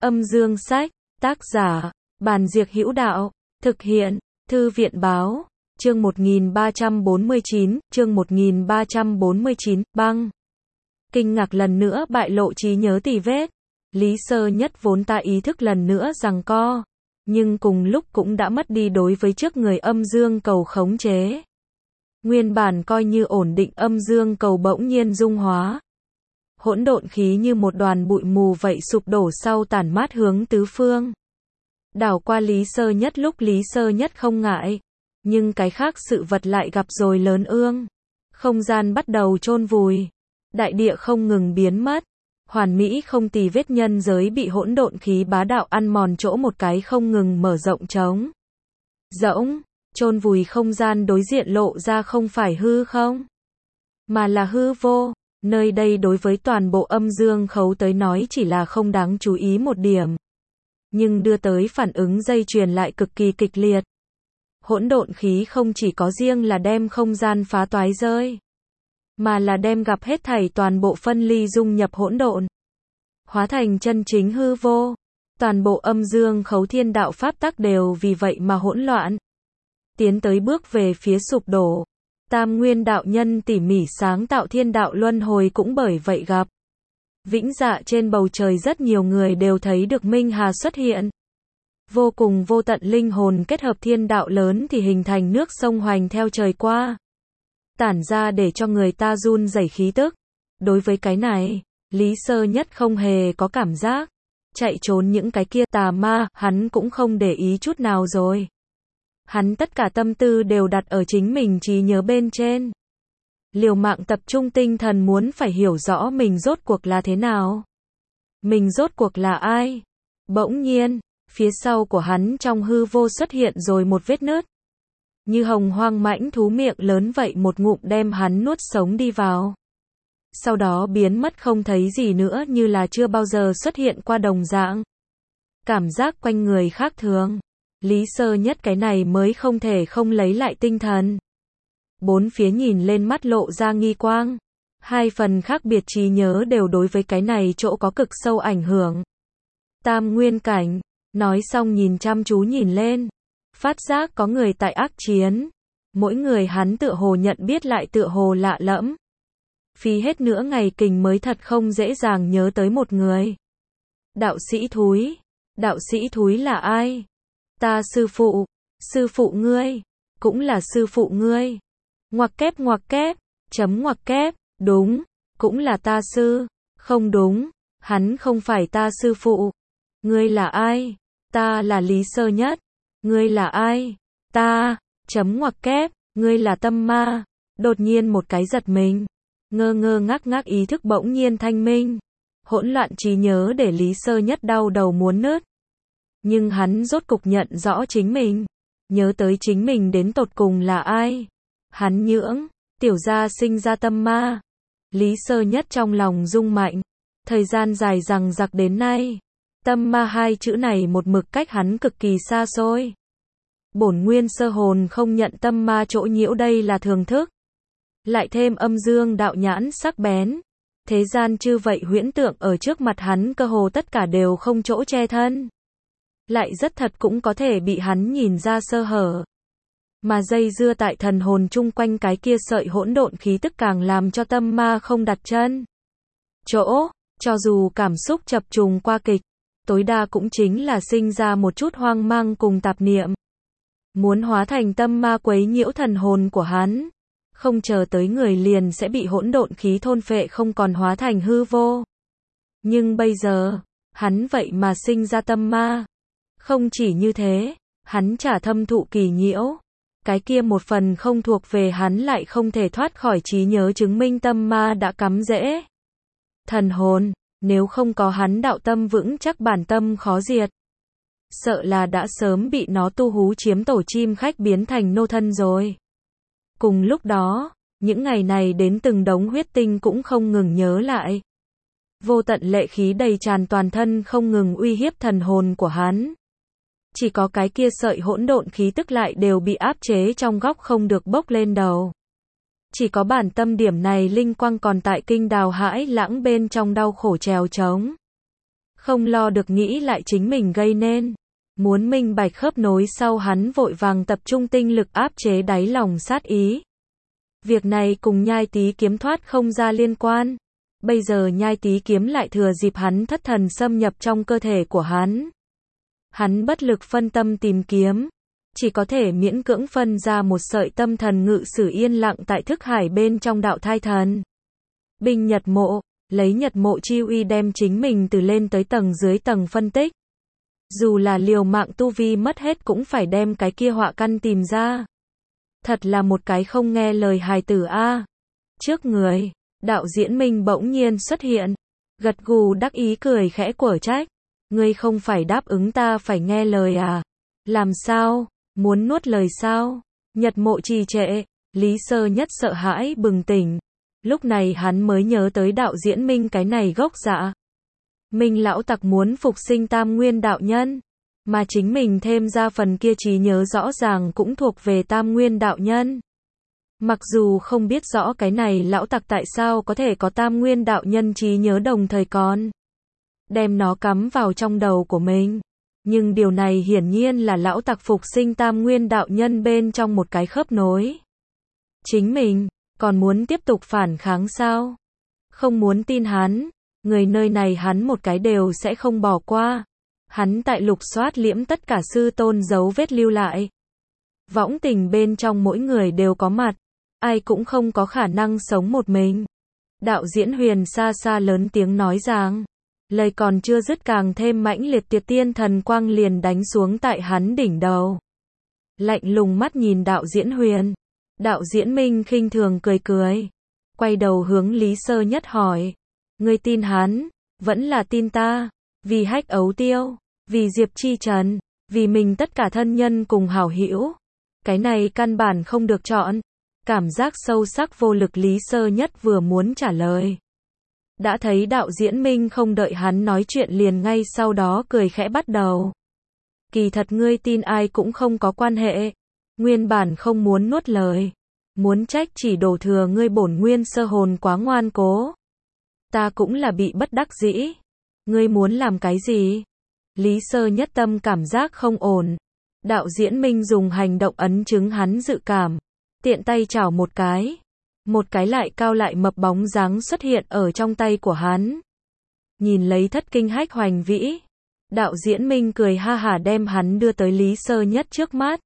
Âm dương sách, tác giả, Bàn Diệc Hữu Đạo, thực hiện, Thư viện Báo, chương 1349, băng. Kinh ngạc lần nữa bại lộ trí nhớ tì vết. Lý Sơ Nhất vốn ta ý thức lần nữa giằng co, nhưng cùng lúc cũng đã mất đi đối với trước người âm dương cầu khống chế. Nguyên bản coi như ổn định âm dương cầu bỗng nhiên dung hóa. Hỗn độn khí như một đoàn bụi mù vậy sụp đổ sau tản mát hướng tứ phương. Đảo qua Lý Sơ Nhất lúc Lý Sơ Nhất không ngại, nhưng cái khác sự vật lại gặp rồi lớn ương. Không gian bắt đầu chôn vùi, đại địa không ngừng biến mất, hoàn mỹ không tì vết nhân giới bị hỗn độn khí bá đạo ăn mòn chỗ một cái không ngừng mở rộng trống. Rỗng, chôn vùi không gian đối diện lộ ra không phải hư không, mà là hư vô. Nơi đây đối với toàn bộ âm dương khấu tới nói chỉ là không đáng chú ý một điểm, nhưng đưa tới phản ứng dây chuyền lại cực kỳ kịch liệt. Hỗn độn khí không chỉ có riêng là đem không gian phá toái rơi, mà là đem gặp hết thảy toàn bộ phân ly dung nhập hỗn độn, hóa thành chân chính hư vô. Toàn bộ âm dương khấu thiên đạo pháp tắc đều vì vậy mà hỗn loạn, tiến tới bước về phía sụp đổ. Tam nguyên đạo nhân tỉ mỉ sáng tạo thiên đạo luân hồi cũng bởi vậy gặp. Vĩnh dạ trên bầu trời rất nhiều người đều thấy được Minh Hà xuất hiện. Vô cùng vô tận linh hồn kết hợp thiên đạo lớn thì hình thành nước sông hoành theo trời qua, tản ra để cho người ta run rẩy khí tức. Đối với cái này, Lý Sơ Nhất không hề có cảm giác. Chạy trốn những cái kia tà ma, hắn cũng không để ý chút nào rồi. Hắn tất cả tâm tư đều đặt ở chính mình trí nhớ bên trên. Liều mạng tập trung tinh thần muốn phải hiểu rõ mình rốt cuộc là thế nào. Mình rốt cuộc là ai. Bỗng nhiên, phía sau của hắn trong hư vô xuất hiện rồi một vết nứt. Như hồng hoang mãnh thú miệng lớn vậy một ngụm đem hắn nuốt sống đi vào. Sau đó biến mất không thấy gì nữa, như là chưa bao giờ xuất hiện qua đồng dạng. Cảm giác quanh người khác thường. Lý Sơ Nhất cái này mới không thể không lấy lại tinh thần. Bốn phía nhìn lên mắt lộ ra nghi quang. Hai phần khác biệt trí nhớ đều đối với cái này chỗ có cực sâu ảnh hưởng. Tam nguyên cảnh, nói xong nhìn chăm chú nhìn lên. Phát giác có người tại ác chiến. Mỗi người hắn tựa hồ nhận biết lại tựa hồ lạ lẫm. Phí hết nửa ngày kình mới thật không dễ dàng nhớ tới một người. Đạo sĩ thúi. Đạo sĩ thúi là ai? Ta sư phụ ngươi, cũng là sư phụ ngươi. Ngoặc kép, chấm ngoặc kép, đúng, cũng là ta sư, không đúng, hắn không phải ta sư phụ. Ngươi là ai? Ta là Lý Sơ Nhất. Ngươi là ai? Ta, chấm ngoặc kép, ngươi là tâm ma. Đột nhiên một cái giật mình, ngơ ngơ ngác ý thức bỗng nhiên thanh minh. Hỗn loạn trí nhớ để Lý Sơ Nhất đau đầu muốn nứt. Nhưng hắn rốt cục nhận rõ chính mình, nhớ tới chính mình đến tột cùng là ai. Hắn nhưỡng, tiểu gia sinh ra tâm ma. Lý Sơ Nhất trong lòng rung mạnh. Thời gian dài rằng giặc đến nay, tâm ma hai chữ này một mực cách hắn cực kỳ xa xôi. Bổn nguyên sơ hồn không nhận tâm ma chỗ nhiễu, đây là thường thức. Lại thêm âm dương đạo nhãn sắc bén. Thế gian chư vậy huyễn tượng ở trước mặt hắn cơ hồ tất cả đều không chỗ che thân. Lại rất thật cũng có thể bị hắn nhìn ra sơ hở. Mà dây dưa tại thần hồn chung quanh cái kia sợi hỗn độn khí tức càng làm cho tâm ma không đặt chân chỗ. Cho dù cảm xúc chập trùng qua kịch, tối đa cũng chính là sinh ra một chút hoang mang cùng tạp niệm. Muốn hóa thành tâm ma quấy nhiễu thần hồn của hắn. Không chờ tới người liền sẽ bị hỗn độn khí thôn phệ không còn hóa thành hư vô. Nhưng bây giờ, hắn vậy mà sinh ra tâm ma. Không chỉ như thế, hắn chả thâm thụ kỳ nhiễu. Cái kia một phần không thuộc về hắn lại không thể thoát khỏi trí nhớ, chứng minh tâm ma đã cắm rễ thần hồn. Nếu không có hắn đạo tâm vững chắc, bản tâm khó diệt, sợ là đã sớm bị nó tu hú chiếm tổ chim khách biến thành nô thân rồi. Cùng lúc đó, những ngày này đến từng đống huyết tinh cũng không ngừng nhớ lại. Vô tận lệ khí đầy tràn toàn thân không ngừng uy hiếp thần hồn của hắn. Chỉ có cái kia sợi hỗn độn khí tức lại đều bị áp chế trong góc không được bốc lên đầu. Chỉ có bản tâm điểm này linh quang còn tại kinh đào hãi lãng bên trong đau khổ trèo trống. Không lo được nghĩ lại chính mình gây nên. Muốn minh bạch khớp nối sau hắn vội vàng tập trung tinh lực áp chế đáy lòng sát ý. Việc này cùng Nhai Tý kiếm thoát không ra liên quan. Bây giờ Nhai Tý kiếm lại thừa dịp hắn thất thần xâm nhập trong cơ thể của hắn. Hắn bất lực phân tâm tìm kiếm. Chỉ có thể miễn cưỡng phân ra một sợi tâm thần ngự sử yên lặng tại thức hải bên trong đạo thai thần. Binh Nhật Mộ, lấy Nhật Mộ chi uy đem chính mình từ lên tới tầng dưới tầng phân tích. Dù là liều mạng tu vi mất hết cũng phải đem cái kia họa căn tìm ra. Thật là một cái không nghe lời hài tử a. Trước người, đạo diễn Minh bỗng nhiên xuất hiện. Gật gù đắc ý cười khẽ quở trách. Ngươi không phải đáp ứng ta phải nghe lời à? Làm sao? Muốn nuốt lời sao? Nhật Mộ trì trệ, Lý Sơ Nhất sợ hãi bừng tỉnh. Lúc này hắn mới nhớ tới đạo diễn Minh cái này gốc dạ. Minh lão tặc muốn phục sinh Tam Nguyên đạo nhân, mà chính mình thêm ra phần kia trí nhớ rõ ràng cũng thuộc về Tam Nguyên đạo nhân. Mặc dù không biết rõ cái này lão tặc tại sao có thể có Tam Nguyên đạo nhân trí nhớ đồng thời còn đem nó cắm vào trong đầu của mình. Nhưng điều này hiển nhiên là lão tặc phục sinh Tam Nguyên đạo nhân bên trong một cái khớp nối. Chính mình, còn muốn tiếp tục phản kháng sao? Không muốn tin hắn, người nơi này hắn một cái đều sẽ không bỏ qua. Hắn tại lục soát liễm tất cả sư tôn dấu vết lưu lại. Võng tình bên trong mỗi người đều có mặt, ai cũng không có khả năng sống một mình. Đạo diễn Huyền xa xa lớn tiếng nói rằng, lời còn chưa dứt càng thêm mãnh liệt Tiệt Tiên thần quang liền đánh xuống tại hắn đỉnh đầu. Lạnh lùng mắt nhìn đạo diễn Huyền. Đạo diễn Minh khinh thường cười cười. Quay đầu hướng Lý Sơ Nhất hỏi. Ngươi tin hắn, vẫn là tin ta, vì Hách Ấu Tiêu, vì Diệp Chi Trần, vì mình tất cả thân nhân cùng hảo hữu. Cái này căn bản không được chọn. Cảm giác sâu sắc vô lực Lý Sơ Nhất vừa muốn trả lời. Đã thấy đạo diễn Minh không đợi hắn nói chuyện liền ngay sau đó cười khẽ bắt đầu. Kỳ thật ngươi tin ai cũng không có quan hệ. Nguyên bản không muốn nuốt lời. Muốn trách chỉ đổ thừa ngươi bổn nguyên sơ hồn quá ngoan cố. Ta cũng là bị bất đắc dĩ. Ngươi muốn làm cái gì? Lý Sơ Nhất tâm cảm giác không ổn. Đạo diễn Minh dùng hành động ấn chứng hắn dự cảm. Tiện tay chảo một cái. Một cái lại cao lại mập bóng dáng xuất hiện ở trong tay của hắn. Nhìn lấy thất kinh Hách Hoành Vĩ. Đạo diễn Minh cười ha hả đem hắn đưa tới Lý Sơ Nhất trước mắt.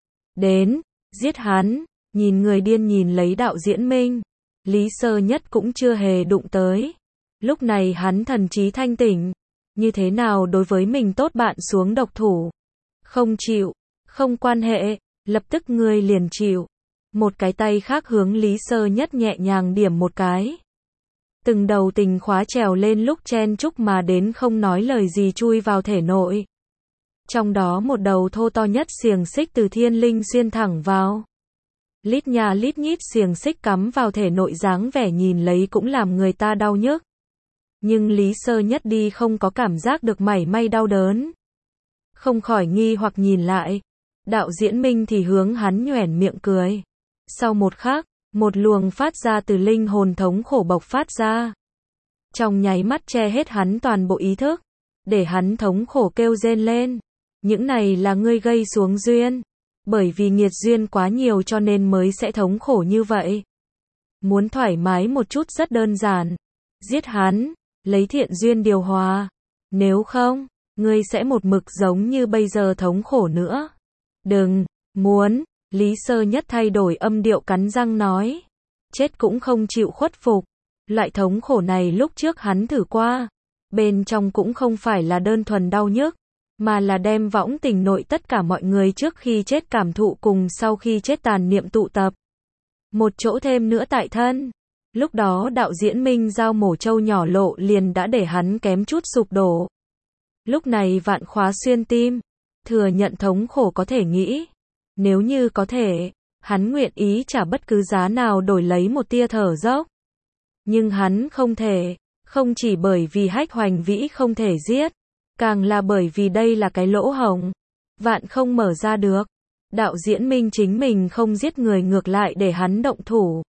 Đến, giết hắn. Nhìn người điên nhìn lấy đạo diễn Minh. Lý Sơ Nhất cũng chưa hề đụng tới. Lúc này hắn thần trí thanh tỉnh. Như thế nào đối với mình tốt bạn xuống độc thủ. Không chịu, không quan hệ, lập tức ngươi liền chịu. Một cái tay khác hướng Lý Sơ Nhất nhẹ nhàng điểm một cái. Từng đầu tình khóa trèo lên lúc chen chúc mà đến không nói lời gì chui vào thể nội. Trong đó một đầu thô to nhất xiềng xích từ thiên linh xuyên thẳng vào. Lít nhà lít nhít xiềng xích cắm vào thể nội dáng vẻ nhìn lấy cũng làm người ta đau nhức. Nhưng Lý Sơ Nhất đi không có cảm giác được mảy may đau đớn. Không khỏi nghi hoặc nhìn lại. Đạo diễn Minh thì hướng hắn nhoẻn miệng cười. Sau một khắc, một luồng phát ra từ linh hồn thống khổ bộc phát ra. Trong nháy mắt che hết hắn toàn bộ ý thức. Để hắn thống khổ kêu rên lên. Những này là ngươi gây xuống duyên. Bởi vì nghiệt duyên quá nhiều cho nên mới sẽ thống khổ như vậy. Muốn thoải mái một chút rất đơn giản. Giết hắn, lấy thiện duyên điều hòa. Nếu không, ngươi sẽ một mực giống như bây giờ thống khổ nữa. Đừng, muốn, Lý Sơ Nhất thay đổi âm điệu cắn răng nói. Chết cũng không chịu khuất phục. Loại thống khổ này lúc trước hắn thử qua. Bên trong cũng không phải là đơn thuần đau nhức. Mà là đem võng tình nội tất cả mọi người trước khi chết cảm thụ cùng sau khi chết tàn niệm tụ tập. Một chỗ thêm nữa tại thân. Lúc đó đạo diễn Minh dao mổ trâu nhỏ lộ liền đã để hắn kém chút sụp đổ. Lúc này vạn khóa xuyên tim. Thừa nhận thống khổ có thể nghĩ. Nếu như có thể, hắn nguyện ý trả bất cứ giá nào đổi lấy một tia thở dốc. Nhưng hắn không thể. Không chỉ bởi vì Hách Hoành Vĩ không thể giết. Càng là bởi vì đây là cái lỗ hổng. Vạn không mở ra được. Đạo diễn Minh chính mình không giết người ngược lại để hắn động thủ.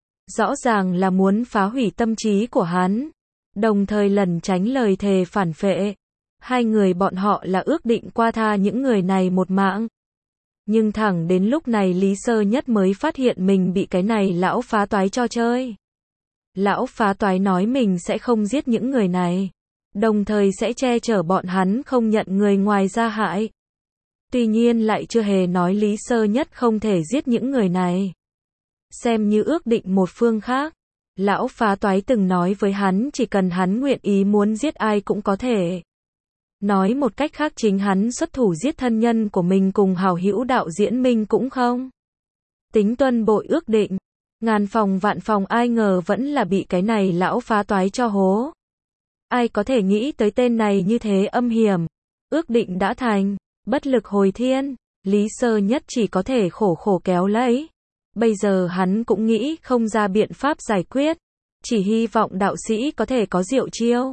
Rõ ràng là muốn phá hủy tâm trí của hắn. Đồng thời lẩn tránh lời thề phản phệ. Hai người bọn họ là ước định qua tha những người này một mạng. Nhưng thẳng đến lúc này Lý Sơ Nhất mới phát hiện mình bị cái này lão phá toái cho chơi. Lão phá toái nói mình sẽ không giết những người này, đồng thời sẽ che chở bọn hắn không nhận người ngoài ra hại. Tuy nhiên lại chưa hề nói Lý Sơ Nhất không thể giết những người này. Xem như ước định một phương khác. Lão phá toái từng nói với hắn chỉ cần hắn nguyện ý muốn giết ai cũng có thể. Nói một cách khác chính hắn xuất thủ giết thân nhân của mình cùng hảo hữu đạo diễn Minh cũng không tính tuân bội ước định. Ngàn phòng vạn phòng ai ngờ vẫn là bị cái này lão phá toái cho hố. Ai có thể nghĩ tới tên này như thế âm hiểm. Ước định đã thành, bất lực hồi thiên, Lý Sơ Nhất chỉ có thể khổ khổ kéo lấy. Bây giờ hắn cũng nghĩ không ra biện pháp giải quyết, chỉ hy vọng đạo sĩ có thể có diệu chiêu.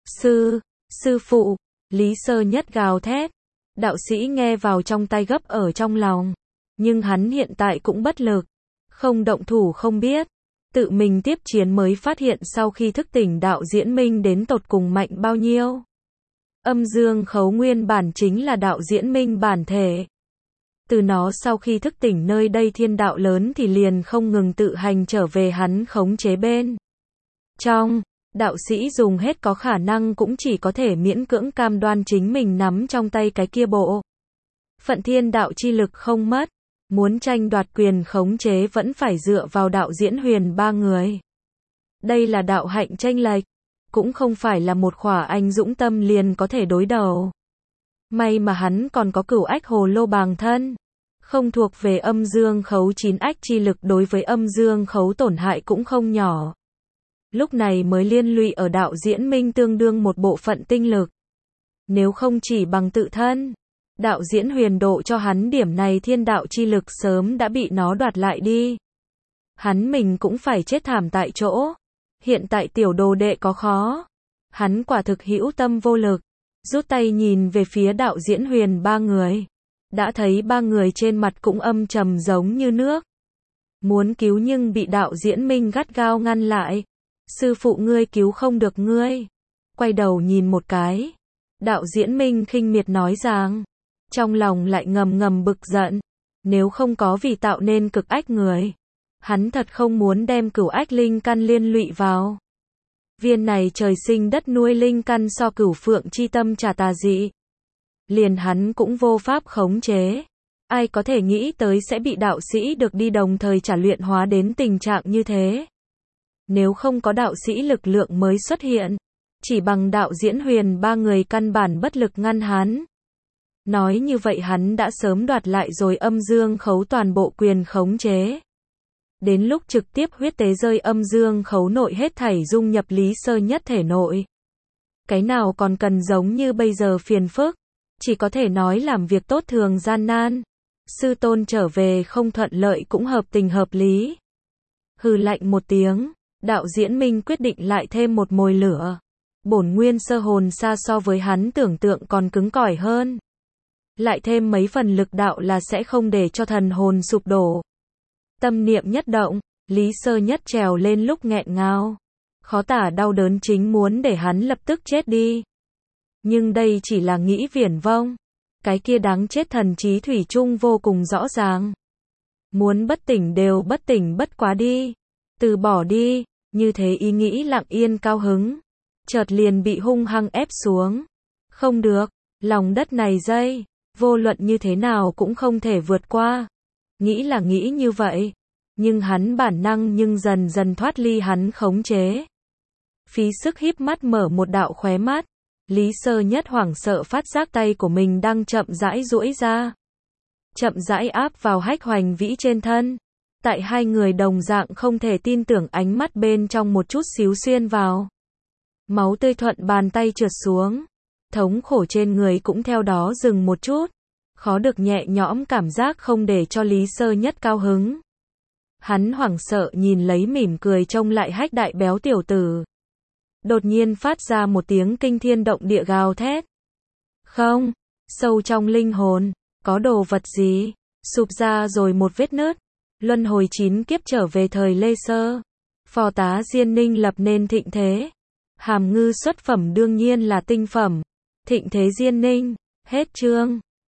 Sư phụ, Lý Sơ Nhất gào thét. Đạo sĩ nghe vào trong tai gấp ở trong lòng, nhưng hắn hiện tại cũng bất lực, không động thủ không biết. Tự mình tiếp chiến mới phát hiện sau khi thức tỉnh đạo diễn Minh đến tột cùng mạnh bao nhiêu. Âm dương khấu nguyên bản chính là đạo diễn Minh bản thể. Từ nó sau khi thức tỉnh nơi đây thiên đạo lớn thì liền không ngừng tự hành trở về hắn khống chế bên trong. Đạo sĩ dùng hết có khả năng cũng chỉ có thể miễn cưỡng cam đoan chính mình nắm trong tay cái kia bộ phận thiên đạo chi lực không mất. Muốn tranh đoạt quyền khống chế vẫn phải dựa vào đạo diễn Huyền ba người. Đây là đạo hạnh chênh lệch, cũng không phải là một khỏa anh dũng tâm liền có thể đối đầu. May mà hắn còn có cửu ách hồ lô bàng thân, không thuộc về âm dương khấu 9 ách chi lực, đối với âm dương khấu tổn hại cũng không nhỏ. Lúc này mới liên lụy ở đạo diễn Minh tương đương một bộ phận tinh lực. Nếu không chỉ bằng tự thân, đạo diễn Huyền độ cho hắn điểm này thiên đạo chi lực sớm đã bị nó đoạt lại đi. Hắn mình cũng phải chết thảm tại chỗ. Hiện tại tiểu đồ đệ có khó. Hắn quả thực hữu tâm vô lực. Rút tay nhìn về phía đạo diễn Huyền ba người. Đã thấy ba người trên mặt cũng âm trầm giống như nước. Muốn cứu nhưng bị đạo diễn Minh gắt gao ngăn lại. Sư phụ ngươi cứu không được ngươi. Quay đầu nhìn một cái. Đạo diễn Minh khinh miệt nói rằng. Trong lòng lại ngầm ngầm bực giận. Nếu không có vì tạo nên cực ách người, hắn thật không muốn đem cửu ách linh căn liên lụy vào. Viên này trời sinh đất nuôi linh căn so cửu phượng chi tâm trà tà dị. Liền hắn cũng vô pháp khống chế. Ai có thể nghĩ tới sẽ bị đạo sĩ được đi đồng thời trả luyện hóa đến tình trạng như thế. Nếu không có đạo sĩ lực lượng mới xuất hiện, chỉ bằng đạo diễn Huyền ba người căn bản bất lực ngăn hắn. Nói như vậy hắn đã sớm đoạt lại rồi âm dương khấu toàn bộ quyền khống chế. Đến lúc trực tiếp huyết tế rơi âm dương khấu nội hết thảy dung nhập Lý Sơ Nhất thể nội. Cái nào còn cần giống như bây giờ phiền phức, chỉ có thể nói làm việc tốt thường gian nan. Sư tôn trở về không thuận lợi cũng hợp tình hợp lý. Hừ lạnh một tiếng, đạo diễn Minh quyết định lại thêm một mồi lửa. Bổn nguyên sơ hồn xa so với hắn tưởng tượng còn cứng cỏi hơn. Lại thêm mấy phần lực đạo là sẽ không để cho thần hồn sụp đổ. Tâm niệm nhất động, Lý Sơ Nhất trèo lên lúc nghẹn ngào. Khó tả đau đớn chính muốn để hắn lập tức chết đi. Nhưng đây chỉ là nghĩ viển vông. Cái kia đáng chết thần trí thủy chung vô cùng rõ ràng. Muốn bất tỉnh đều bất tỉnh bất quá đi. Từ bỏ đi, như thế ý nghĩ lặng yên cao hứng. Chợt liền bị hung hăng ép xuống. Không được, lòng đất này dây. Vô luận như thế nào cũng không thể vượt qua. Nghĩ là nghĩ như vậy. Nhưng hắn bản năng nhưng dần dần thoát ly hắn khống chế. Phí sức híp mắt mở một đạo khóe mắt. Lý Sơ Nhất hoảng sợ phát giác tay của mình đang chậm rãi duỗi ra. Chậm rãi áp vào Hách Hoành Vĩ trên thân. Tại hai người đồng dạng không thể tin tưởng ánh mắt bên trong một chút xíu xuyên vào. Máu tươi thuận bàn tay trượt xuống. Thống khổ trên người cũng theo đó dừng một chút. Khó được nhẹ nhõm cảm giác không để cho Lý Sơ Nhất cao hứng. Hắn hoảng sợ nhìn lấy mỉm cười trông lại Hách đại béo tiểu tử. Đột nhiên phát ra một tiếng kinh thiên động địa gào thét. Không, sâu trong linh hồn, có đồ vật gì, sụp ra rồi một vết nứt. Luân hồi 9 kiếp trở về thời Lê Sơ. Phò tá Diên Ninh lập nên thịnh thế. Hàm ngư xuất phẩm đương nhiên là tinh phẩm. Thịnh thế Diên Ninh. Hết chương.